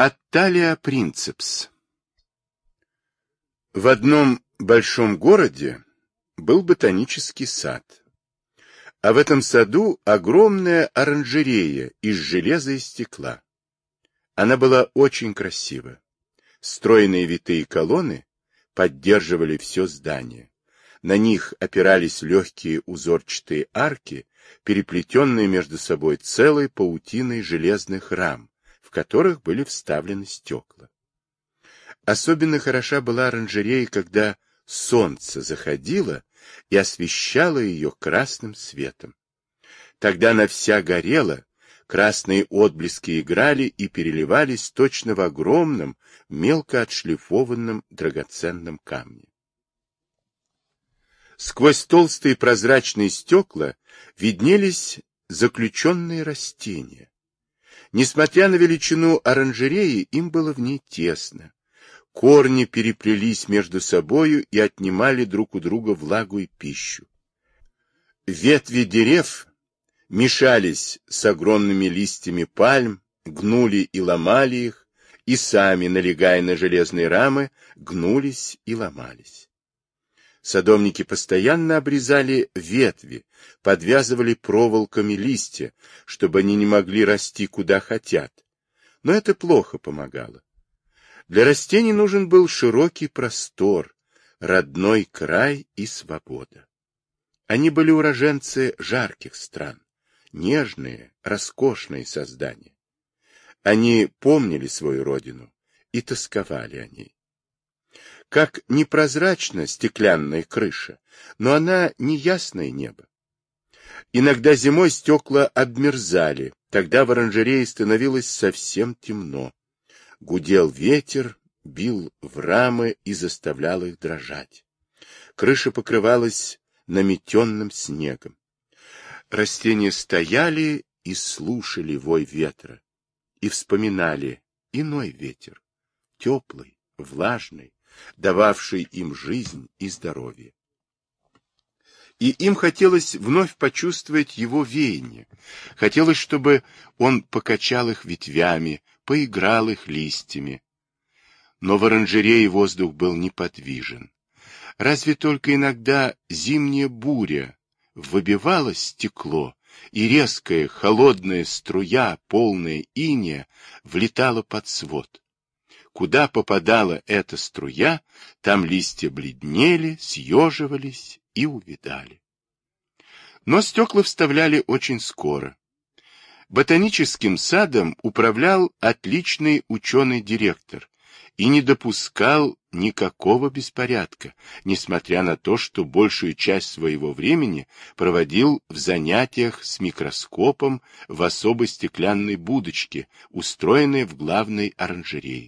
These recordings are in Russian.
Атталия принцепс. В одном большом городе был ботанический сад, а в этом саду огромная оранжерея из железа и стекла. Она была очень красива. Стройные витые колонны поддерживали все здание. На них опирались легкие узорчатые арки, переплетенные между собой целой паутиной железных рам, в которых были вставлены стекла. Особенно хороша была оранжерея, когда солнце заходило и освещало ее красным светом. Тогда она вся горела, красные отблески играли и переливались точно в огромном, мелко отшлифованном драгоценном камне. Сквозь толстые прозрачные стекла виднелись заключенные растения. Несмотря на величину оранжереи, им было в ней тесно. Корни переплелись между собою и отнимали друг у друга влагу и пищу. Ветви дерев мешались с огромными листьями пальм, гнули и ломали их, и сами, налегая на железные рамы, гнулись и ломались. Садовники постоянно обрезали ветви, подвязывали проволоками листья, чтобы они не могли расти куда хотят. Но это плохо помогало. Для растений нужен был широкий простор, родной край и свобода. Они были уроженцы жарких стран, нежные, роскошные создания. Они помнили свою родину и тосковали о ней. Как непрозрачна стеклянная крыша, но она не ясное небо. Иногда зимой стекла обмерзали, тогда в оранжерее становилось совсем темно. Гудел ветер, бил в рамы и заставлял их дрожать. Крыша покрывалась наметенным снегом. Растения стояли и слушали вой ветра, и вспоминали иной ветер, теплый, влажный, дававший им жизнь и здоровье. И им хотелось вновь почувствовать его веяние. Хотелось, чтобы он покачал их ветвями, поиграл их листьями. Но в оранжерее воздух был неподвижен. Разве только иногда зимняя буря выбивала стекло, и резкая холодная струя, полная инея, влетала под свод. Куда попадала эта струя, там листья бледнели, съеживались и увядали. Но стекла вставляли очень скоро. Ботаническим садом управлял отличный ученый-директор и не допускал никакого беспорядка, несмотря на то, что большую часть своего времени проводил в занятиях с микроскопом в особой стеклянной будочке, устроенной в главной оранжерее.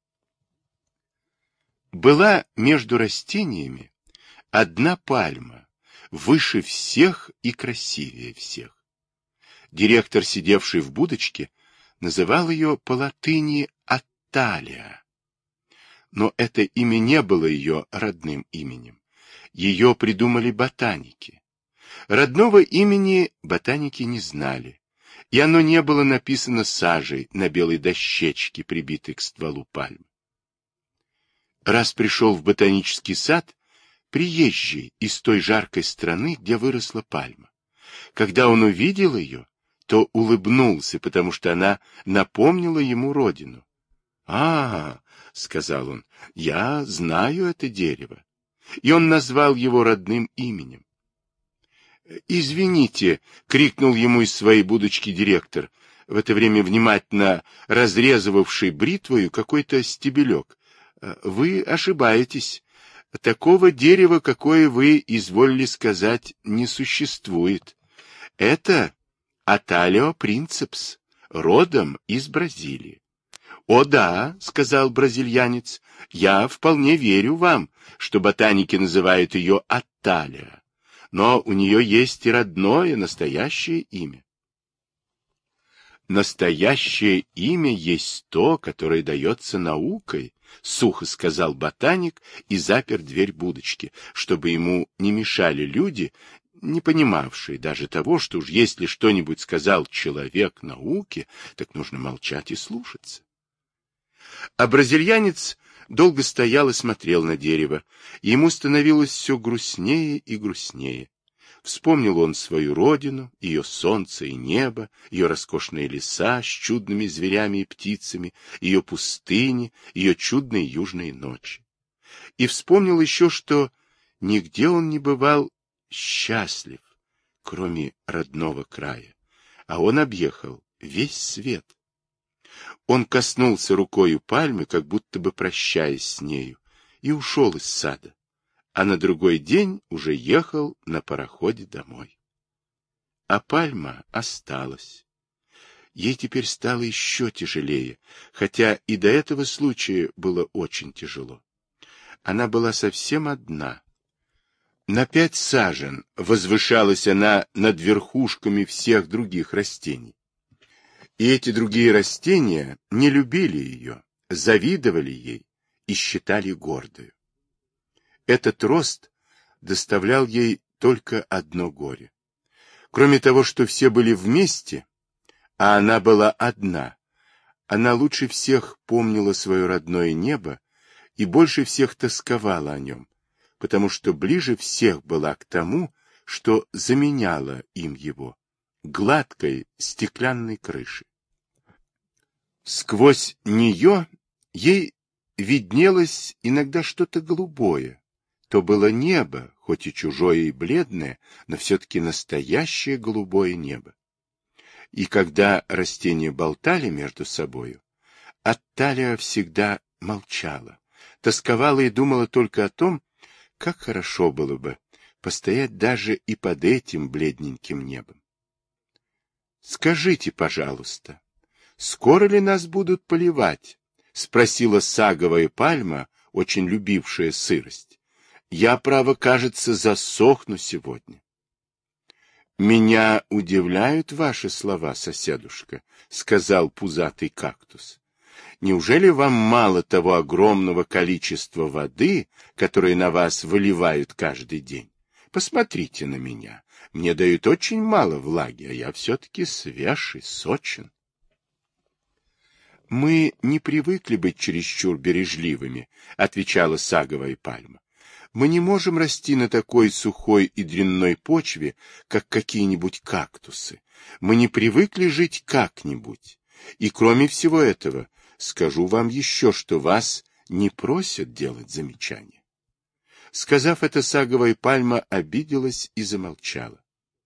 Была между растениями одна пальма, выше всех и красивее всех. Директор, сидевший в будочке, называл ее по латыни Атталия. Но это имя не было ее родным именем. Ее придумали ботаники. Родного имени ботаники не знали, и оно не было написано сажей на белой дощечке, прибитой к стволу пальмы. Раз пришел в ботанический сад приезжий из той жаркой страны, где выросла пальма. Когда он увидел ее, то улыбнулся, потому что она напомнила ему родину. — сказал он, — я знаю это дерево. И он назвал его родным именем. — Извините, — крикнул ему из своей будочки директор, в это время внимательно разрезывавший бритвою какой-то стебелек. — Вы ошибаетесь. Такого дерева, какое вы изволили сказать, не существует. Это Атталия принцепс, родом из Бразилии. — О да, — сказал бразильянец, — я вполне верю вам, что ботаники называют ее Атталия, но у нее есть и родное, настоящее имя. Настоящее имя есть то, которое дается наукой, — сухо сказал ботаник и запер дверь будочки, чтобы ему не мешали люди, не понимавшие даже того, что уж если что-нибудь сказал человек науки, так нужно молчать и слушаться. А бразильянец долго стоял и смотрел на дерево. Ему становилось все грустнее и грустнее. Вспомнил он свою родину, ее солнце и небо, ее роскошные леса с чудными зверями и птицами, ее пустыни, ее чудные южные ночи. И вспомнил еще, что нигде он не бывал счастлив, кроме родного края, а он объехал весь свет. Он коснулся рукою пальмы, как будто бы прощаясь с нею, и ушел из сада, а на другой день уже ехал на пароходе домой. А пальма осталась. Ей теперь стало еще тяжелее, хотя и до этого случая было очень тяжело. Она была совсем одна. На 5 сажен возвышалась она над верхушками всех других растений. И эти другие растения не любили ее, завидовали ей и считали гордою. Этот рост доставлял ей только одно горе. Кроме того, что все были вместе, а она была одна, она лучше всех помнила свое родное небо и больше всех тосковала о нем, потому что ближе всех была к тому, что заменяло им его, гладкой стеклянной крыши. Сквозь нее ей виднелось иногда что-то голубое. То было небо, хоть и чужое и бледное, но все-таки настоящее голубое небо. И когда растения болтали между собою, Атталия всегда молчала, тосковала и думала только о том, как хорошо было бы постоять даже и под этим бледненьким небом. — Скажите, пожалуйста, скоро ли нас будут поливать? — спросила саговая пальма, очень любившая сырость. — Я, право, кажется, засохну сегодня. — Меня удивляют ваши слова, соседушка, — сказал пузатый кактус. — Неужели вам мало того огромного количества воды, которое на вас выливают каждый день? Посмотрите на меня. Мне дают очень мало влаги, а я все-таки свеж и сочен. — Мы не привыкли быть чересчур бережливыми, — отвечала саговая пальма. — Мы не можем расти на такой сухой и дрянной почве, как какие-нибудь кактусы. Мы не привыкли жить как-нибудь. И кроме всего этого, скажу вам еще, что вас не просят делать замечания. Сказав это, саговая пальма обиделась и замолчала.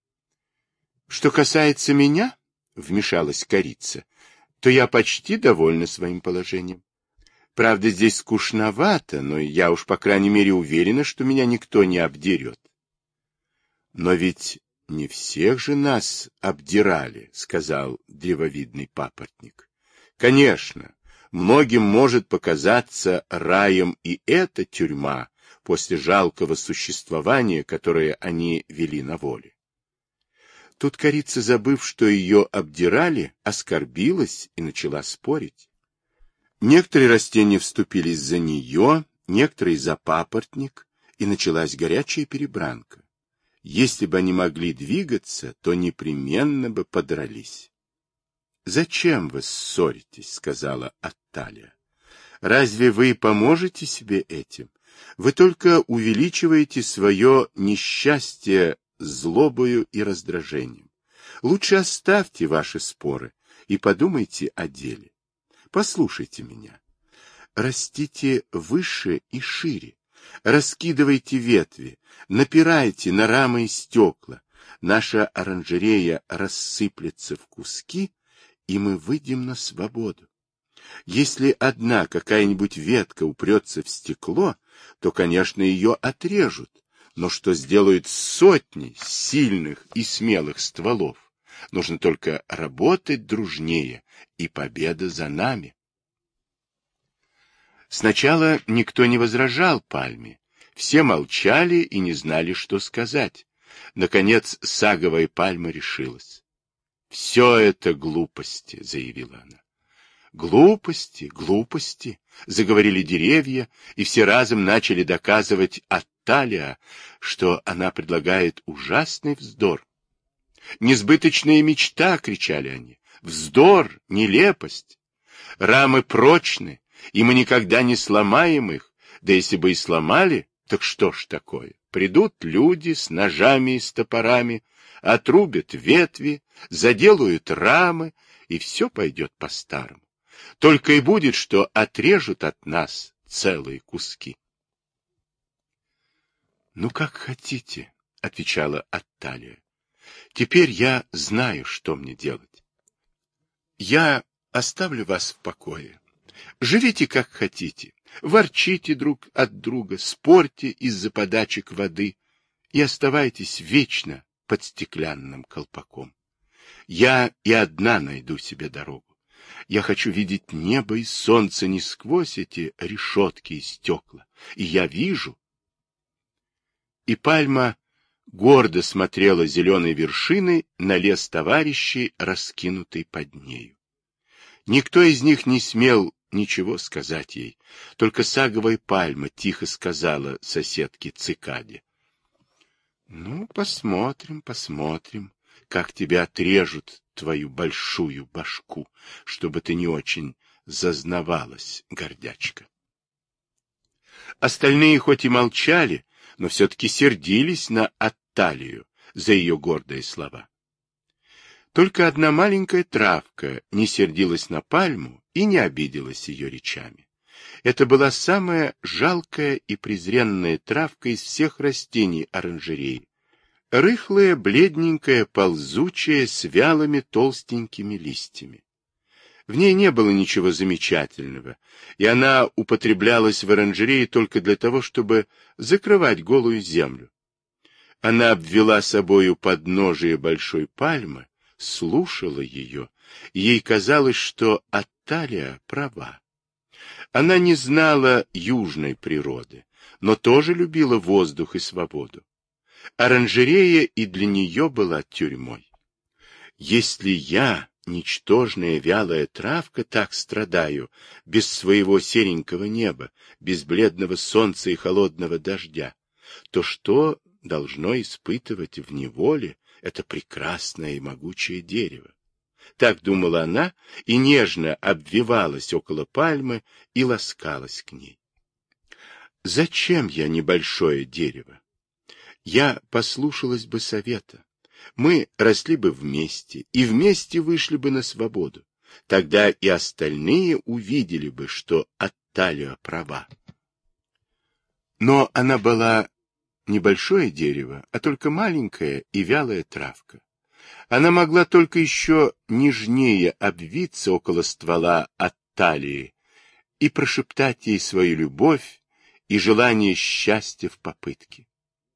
— Что касается меня, — вмешалась корица, — то я почти довольна своим положением. Правда, здесь скучновато, но я уж, по крайней мере, уверена, что меня никто не обдерет. — Но ведь не всех же нас обдирали, — сказал древовидный папоротник. — Конечно, многим может показаться раем и эта тюрьма после жалкого существования, которое они вели на воле. Тут корица, забыв, что ее обдирали, оскорбилась и начала спорить. Некоторые растения вступились за нее, некоторые за папоротник, и началась горячая перебранка. Если бы они могли двигаться, то непременно бы подрались. — Зачем вы ссоритесь? — сказала Атталия. — Разве вы поможете себе этим? Вы только увеличиваете свое несчастье злобою и раздражением. Лучше оставьте ваши споры и подумайте о деле. Послушайте меня. Растите выше и шире. Раскидывайте ветви, напирайте на рамы и стекла. Наша оранжерея рассыплется в куски, и мы выйдем на свободу. Если одна какая-нибудь ветка упрется в стекло, то, конечно, ее отрежут, но что сделают с сотней сильных и смелых стволов? Нужно только работать дружнее, и победа за нами. Сначала никто не возражал пальме, все молчали и не знали, что сказать. Наконец саговая пальма решилась. — Все это глупости, — заявила она. — Глупости, глупости, — заговорили деревья, и все разом начали доказывать Атталия, что она предлагает ужасный вздор. «Несбыточная мечта!» — кричали они. «Вздор! Нелепость! Рамы прочны, и мы никогда не сломаем их, да если бы и сломали, так что ж такое? Придут люди с ножами и с топорами, отрубят ветви, заделают рамы, и все пойдет по-старому. Только и будет, что отрежут от нас целые куски. — Ну, как хотите, — отвечала Атталия. — Теперь я знаю, что мне делать. Я оставлю вас в покое. Живите, как хотите. Ворчите друг от друга, спорьте из-за подачек воды и оставайтесь вечно под стеклянным колпаком. Я и одна найду себе дорогу. Я хочу видеть небо и солнце не сквозь эти решетки и стекла. И я вижу. И пальма гордо смотрела зеленой вершиной на лес товарищей, раскинутый под нею. Никто из них не смел ничего сказать ей, только саговая пальма тихо сказала соседке цикаде: — Ну, посмотрим, посмотрим, как тебя отрежут твою большую башку, чтобы ты не очень зазнавалась, гордячка. Остальные хоть и молчали, но все-таки сердились на Атталию за ее гордые слова. Только одна маленькая травка не сердилась на пальму и не обиделась ее речами. Это была самая жалкая и презренная травка из всех растений оранжереи. Рыхлая, бледненькая, ползучая, с вялыми толстенькими листьями. В ней не было ничего замечательного, и она употреблялась в оранжерее только для того, чтобы закрывать голую землю. Она обвела собою подножие большой пальмы, слушала ее, и ей казалось, что Атталия права. Она не знала южной природы, но тоже любила воздух и свободу. Оранжерея и для нее была тюрьмой. Если я, ничтожная вялая травка, так страдаю, без своего серенького неба, без бледного солнца и холодного дождя, то что должно испытывать в неволе это прекрасное и могучее дерево? Так думала она и нежно обвивалась около пальмы и ласкалась к ней. Зачем я небольшое дерево? Я послушалась бы совета. Мы росли бы вместе и вместе вышли бы на свободу. Тогда и остальные увидели бы, что Атталия права. Но она была небольшое дерево, а только маленькая и вялая травка. Она могла только еще нежнее обвиться около ствола Атталии и прошептать ей свою любовь и желание счастья в попытке.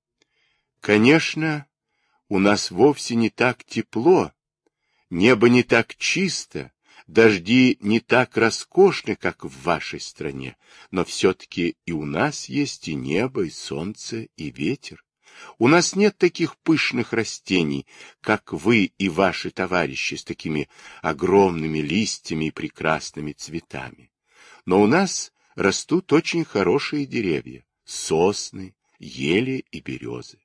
Конечно, у нас вовсе не так тепло, небо не так чисто, дожди не так роскошны, как в вашей стране, но все-таки и у нас есть и небо, и солнце, и ветер. У нас нет таких пышных растений, как вы и ваши товарищи с такими огромными листьями и прекрасными цветами. Но у нас растут очень хорошие деревья, сосны, ели и березы.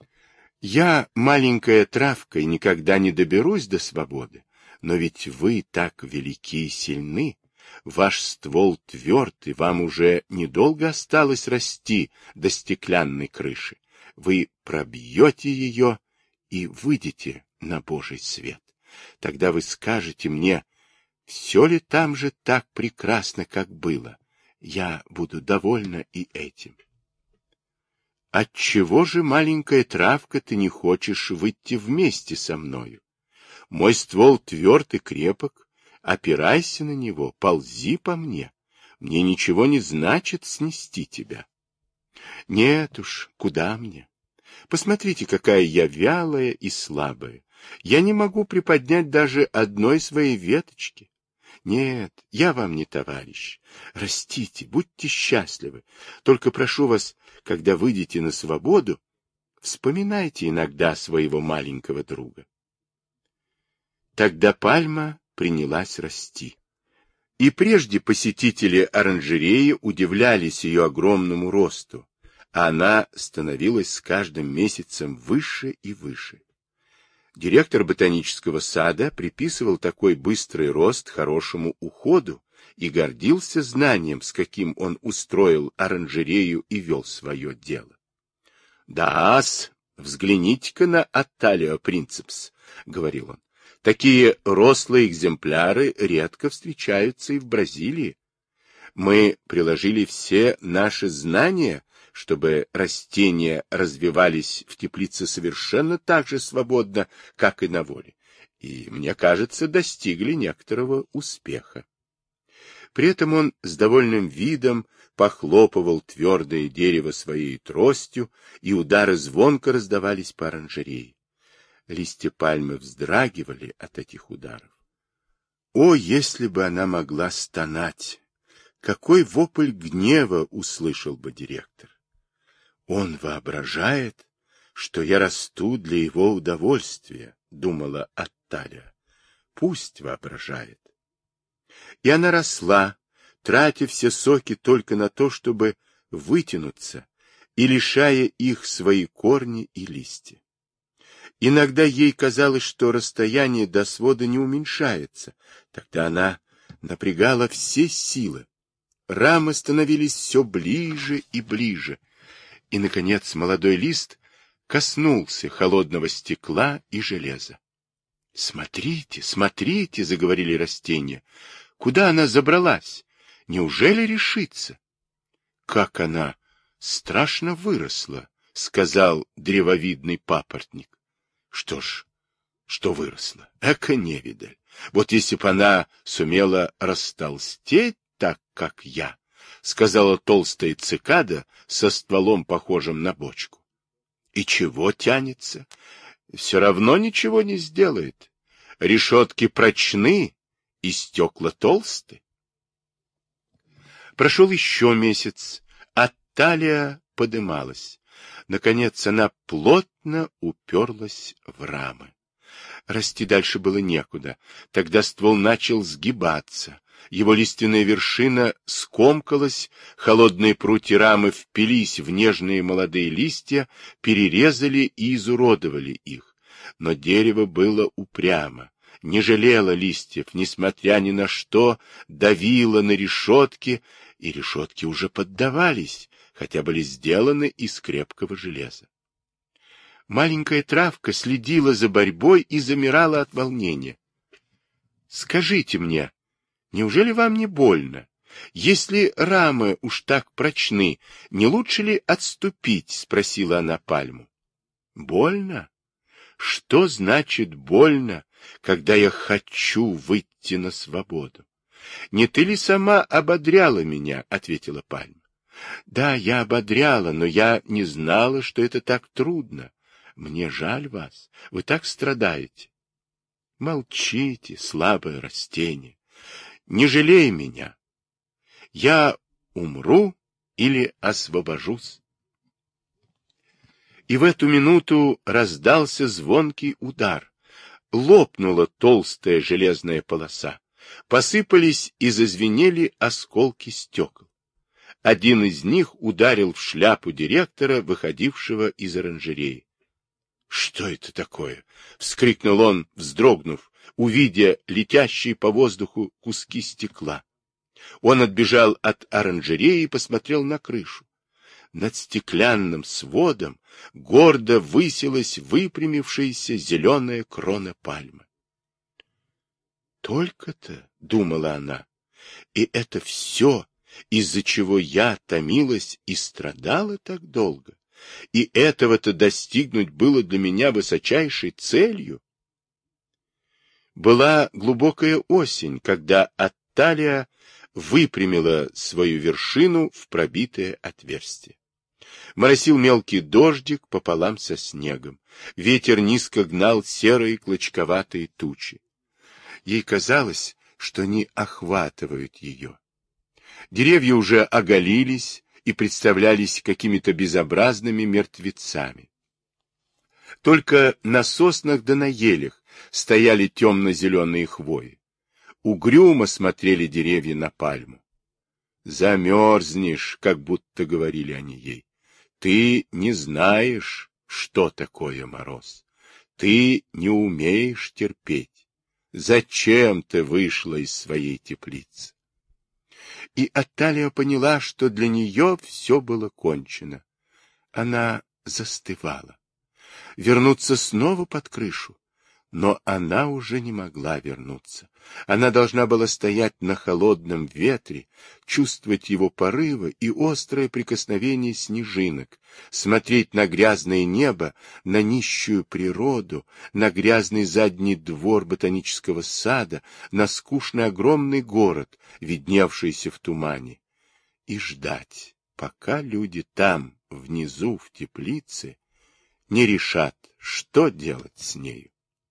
Я маленькая травка и никогда не доберусь до свободы, но ведь вы так велики и сильны, ваш ствол тверд, и вам уже недолго осталось расти до стеклянной крыши. Вы пробьете ее и выйдете на Божий свет. Тогда вы скажете мне, все ли там же так прекрасно, как было. Я буду довольна и этим. Отчего же, маленькая травка, ты не хочешь выйти вместе со мною? Мой ствол тверд и крепок, опирайся на него, ползи по мне. Мне ничего не значит снести тебя. Нет уж, куда мне? Посмотрите, какая я вялая и слабая. Я не могу приподнять даже одной своей веточки. Нет, я вам не товарищ. Растите, будьте счастливы. Только прошу вас, когда выйдете на свободу, вспоминайте иногда своего маленького друга. Тогда пальма принялась расти. И прежде посетители оранжереи удивлялись ее огромному росту, а она становилась с каждым месяцем выше и выше. Директор ботанического сада приписывал такой быстрый рост хорошему уходу и гордился знанием, с каким он устроил оранжерею и вел свое дело. — Да-с, взгляните-ка на Атталио принципс, — говорил он. — Такие рослые экземпляры редко встречаются и в Бразилии. Мы приложили все наши знания, чтобы растения развивались в теплице совершенно так же свободно, как и на воле, и, мне кажется, достигли некоторого успеха. При этом он с довольным видом похлопывал твердое дерево своей тростью, и удары звонко раздавались по оранжерее. Листья пальмы вздрагивали от этих ударов. О, если бы она могла стонать! Какой вопль гнева услышал бы директор! Он воображает, что я расту для его удовольствия, думала Атталия. Пусть воображает. И она росла, тратя все соки только на то, чтобы вытянуться и лишая их свои корни и листья. Иногда ей казалось, что расстояние до свода не уменьшается. Тогда она напрягала все силы. Рамы становились все ближе и ближе. И, наконец, молодой лист коснулся холодного стекла и железа. «Смотрите, смотрите!» — заговорили растения. «Куда она забралась? Неужели решится?» «Как она страшно выросла!» — сказал древовидный папоротник. «Что ж, что выросла? Эка невидаль! Вот если б она сумела растолстеть так, как я!» — сказала толстая цикада со стволом, похожим на бочку. «И чего тянется? Все равно ничего не сделает. Решетки прочны, и стекла толсты». Прошел еще месяц, а талия подымалась. Наконец она плотно уперлась в рамы. Расти дальше было некуда. Тогда ствол начал сгибаться. Его лиственная вершина скомкалась, холодные прутья рамы впились в нежные молодые листья, перерезали и изуродовали их. Но дерево было упрямо, не жалело листьев, несмотря ни на что, давило на решетки, и решетки уже поддавались, хотя были сделаны из крепкого железа. Маленькая травка следила за борьбой и замирала от волнения. — Скажите мне, неужели вам не больно? Если рамы уж так прочны, не лучше ли отступить? — спросила она пальму. — Больно? Что значит больно, когда я хочу выйти на свободу? — Не ты ли сама ободряла меня? — ответила пальма. — Да, я ободряла, но я не знала, что это так трудно. Мне жаль вас, вы так страдаете. Молчите, слабое растение. Не жалей меня. Я умру или освобожусь. И в эту минуту раздался звонкий удар. Лопнула толстая железная полоса. Посыпались и зазвенели осколки стекол. Один из них ударил в шляпу директора, выходившего из оранжереи. — Что это такое? — вскрикнул он, вздрогнув, увидя летящие по воздуху куски стекла. Он отбежал от оранжереи и посмотрел на крышу. Над стеклянным сводом гордо высилась выпрямившаяся зеленая крона пальмы. «Только-то, — думала она, — и это все, из-за чего я томилась и страдала так долго. И этого-то достигнуть было для меня высочайшей целью». Была глубокая осень, когда Атталия выпрямила свою вершину в пробитое отверстие. Моросил мелкий дождик пополам со снегом. Ветер низко гнал серые клочковатые тучи. Ей казалось, что они охватывают ее. Деревья уже оголились и представлялись какими-то безобразными мертвецами. Только на соснах да на елях стояли темно-зеленые хвои. Угрюмо смотрели деревья на пальму. «Замерзнешь», как будто говорили они ей. «Ты не знаешь, что такое мороз. Ты не умеешь терпеть. Зачем ты вышла из своей теплицы?» и Атталия поняла, что для нее все было кончено. Она застывала. Вернуться снова под крышу. Но она уже не могла вернуться. Она должна была стоять на холодном ветре, чувствовать его порывы и острое прикосновение снежинок, смотреть на грязное небо, на нищую природу, на грязный задний двор ботанического сада, на скучный огромный город, видневшийся в тумане, и ждать, пока люди там, внизу, в теплице, не решат, что делать с нею.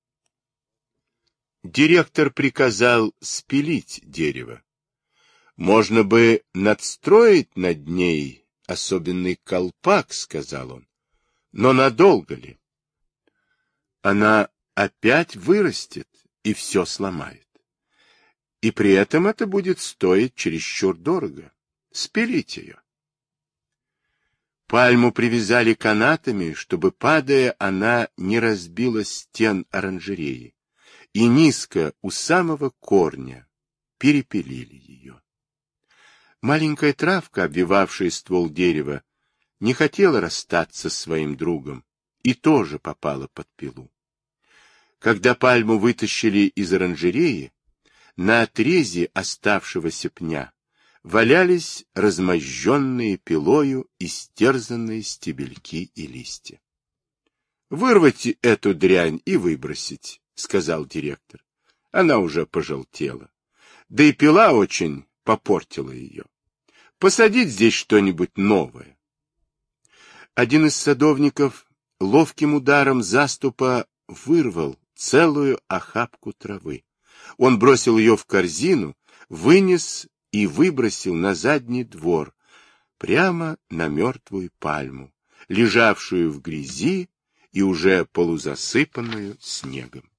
Директор приказал спилить дерево. Можно бы надстроить над ней особенный колпак, сказал он. Но надолго ли? Она опять вырастет и все сломает. И при этом это будет стоить чересчур дорого. Спилить ее. Пальму привязали канатами, чтобы, падая, она не разбила стен оранжереи. И низко, у самого корня, перепилили ее. Маленькая травка, обвивавшая ствол дерева, не хотела расстаться с своим другом и тоже попала под пилу. Когда пальму вытащили из оранжереи, на отрезе оставшегося пня валялись размозженные пилою истерзанные стебельки и листья. «Вырвать эту дрянь и выбросить», — сказал директор. Она уже пожелтела. Да и пила очень попортила ее. Посадить здесь что-нибудь новое. Один из садовников ловким ударом заступа вырвал целую охапку травы. Он бросил ее в корзину, вынес и выбросил на задний двор, прямо на мертвую пальму, лежавшую в грязи и уже полузасыпанную снегом.